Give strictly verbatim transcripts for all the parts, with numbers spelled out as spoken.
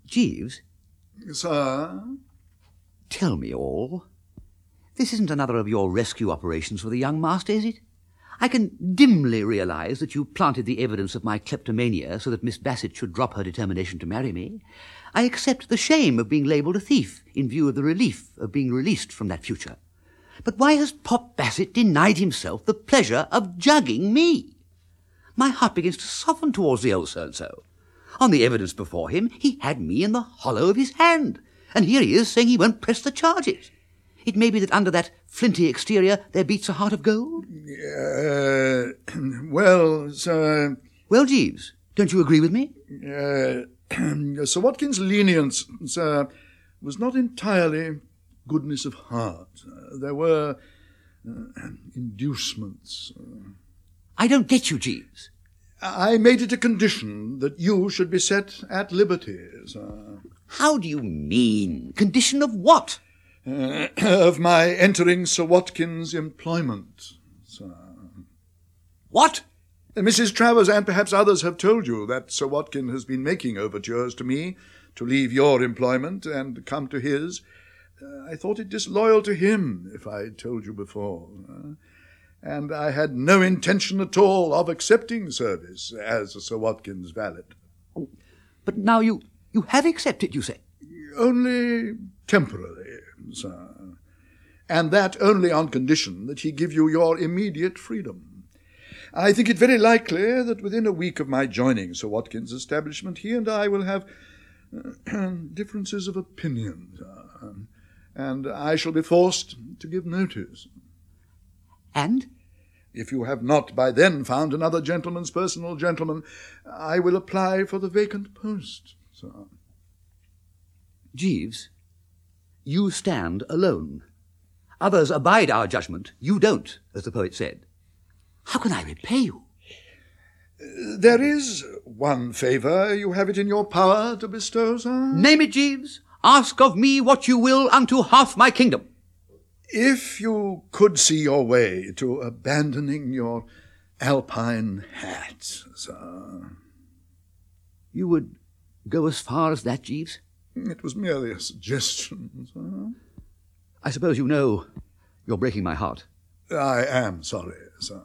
Jeeves? Sir? Tell me all. This isn't another of your rescue operations for the young master, is it? I can dimly realise that you planted the evidence of my kleptomania so that Miss Bassett should drop her determination to marry me. I accept the shame of being labelled a thief in view of the relief of being released from that future. But why has Pop Bassett denied himself the pleasure of jugging me? My heart begins to soften towards the old so-and-so. On the evidence before him, he had me in the hollow of his hand, and here he is saying he won't press the charges. It may be that under that flinty exterior there beats a heart of gold. Uh, well, Sir... Well, Jeeves, don't you agree with me? Uh, Sir Watkins' lenience, sir, was not entirely goodness of heart. Uh, there were uh, inducements. Uh, I don't get you, Jeeves. I made it a condition that you should be set at liberty, sir. How do you mean? Condition of what? Uh, of my entering Sir Watkins' employment, sir. What? Missus Travers and perhaps others have told you that Sir Watkin has been making overtures to me to leave your employment and come to his. Uh, I thought it disloyal to him if I had told you before. Uh, and I had no intention at all of accepting service as Sir Watkin's valet. Oh, but now you, you have accepted, you say? Only temporarily, sir. And that only on condition that he give you your immediate freedom. I think it very likely that within a week of my joining Sir Watkins' establishment, he and I will have uh, differences of opinion, uh, and I shall be forced to give notice. And? If you have not by then found another gentleman's personal gentleman, I will apply for the vacant post, sir. Jeeves, you stand alone. Others abide our judgment. You don't, as the poet said. How can I repay you? Uh, there is one favour you have it in your power to bestow, sir. Name it, Jeeves. Ask of me what you will unto half my kingdom. If you could see your way to abandoning your alpine hat, sir. You would go as far as that, Jeeves? It was merely a suggestion, sir. I suppose you know you're breaking my heart. I am sorry, sir.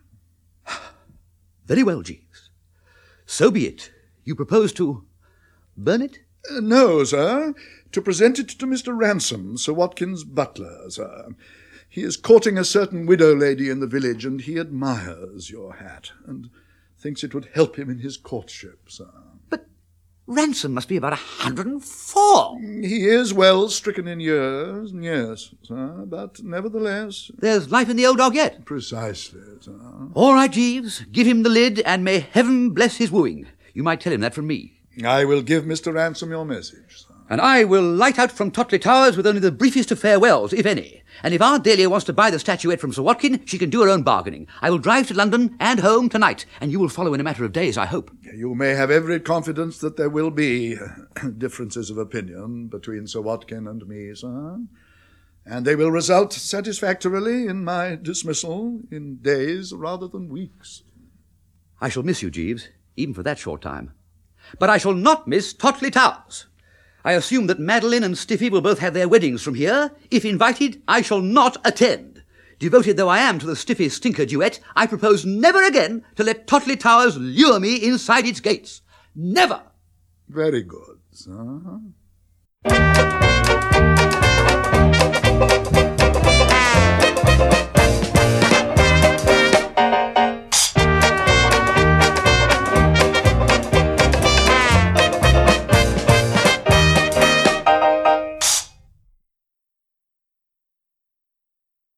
Very well, Jeeves. So be it. You propose to burn it? Uh, no, sir. To present it to Mister Ransom, Sir Watkins' butler, sir. He is courting a certain widow lady in the village, and he admires your hat, and thinks it would help him in his courtship, sir. But Ransom must be about a hundred and four. He is well stricken in years, yes, sir, but nevertheless... There's life in the old dog yet. Precisely, sir. All right, Jeeves. Give him the lid, and may heaven bless his wooing. You might tell him that from me. I will give Mister Ransom your message, sir. And I will light out from Totley Towers with only the briefest of farewells, if any. And if Aunt Dahlia wants to buy the statuette from Sir Watkin, she can do her own bargaining. I will drive to London and home tonight, and you will follow in a matter of days, I hope. You may have every confidence that there will be differences of opinion between Sir Watkin and me, sir. And they will result satisfactorily in my dismissal in days rather than weeks. I shall miss you, Jeeves, even for that short time. But I shall not miss Totley Towers. I assume that Madeline and Stiffy will both have their weddings from here. If invited, I shall not attend. Devoted though I am to the Stiffy Stinker duet, I propose never again to let Totley Towers lure me inside its gates. Never! Very good, sir.